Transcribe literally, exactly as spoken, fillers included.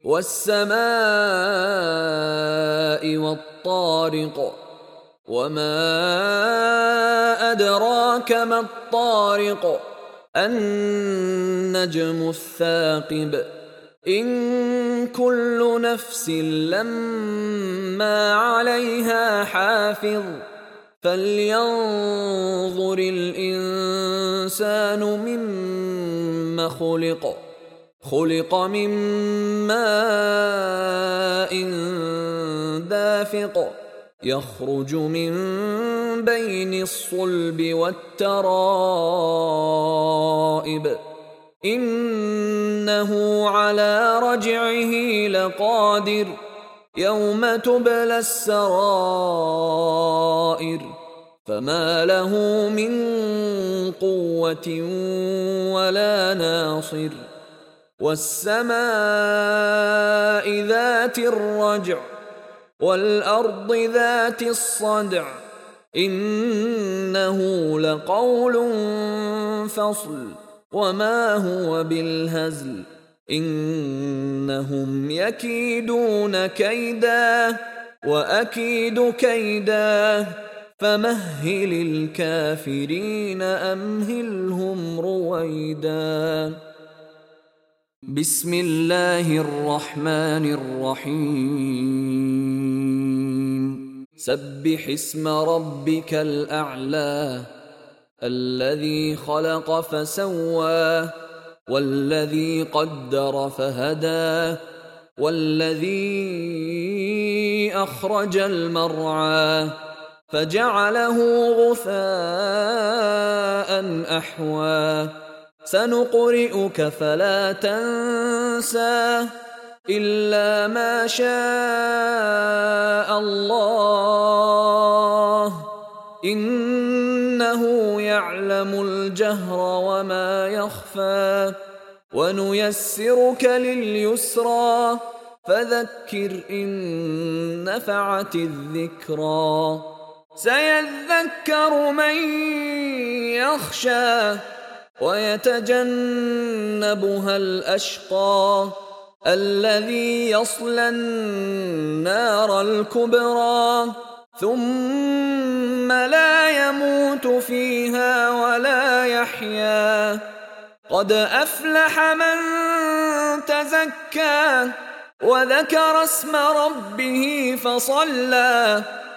والسماء والطارق وما أدراك ما الطارق النجم الثاقب إن كل نفس لما عليها حافظ فلينظر الإنسان مما خلق خلق من ماء دافق يخرج من بين الصلب والترائب إنه على رجعه لقادر يوم تبلى السرائر فما له من قوة ولا ناصر والسماء ذات الرجع والأرض ذات الصدع إنه لقول فصل وما هو بالهزل إنهم يكيدون كيدا وأكيد كيدا فمهل الكافرين أمهلهم رويدا بسم الله الرحمن الرحيم سبح اسم ربك الأعلى الذي خلق فسوى والذي قدر فهدى والذي أخرج المرعى فجعله غثاء أحوى سنقرئك فلا تنسى إلا ما شاء الله إنه يعلم الجهر وما يخفى ونيسرك لليسرى فذكر إن نفعت الذكرى سيذكر من يخشى ويتجنبها الأشقى الذي يصلى النار الكبرى ثم لا يموت فيها ولا يحيا قد أفلح من تزكى وذكر اسم ربه فصلى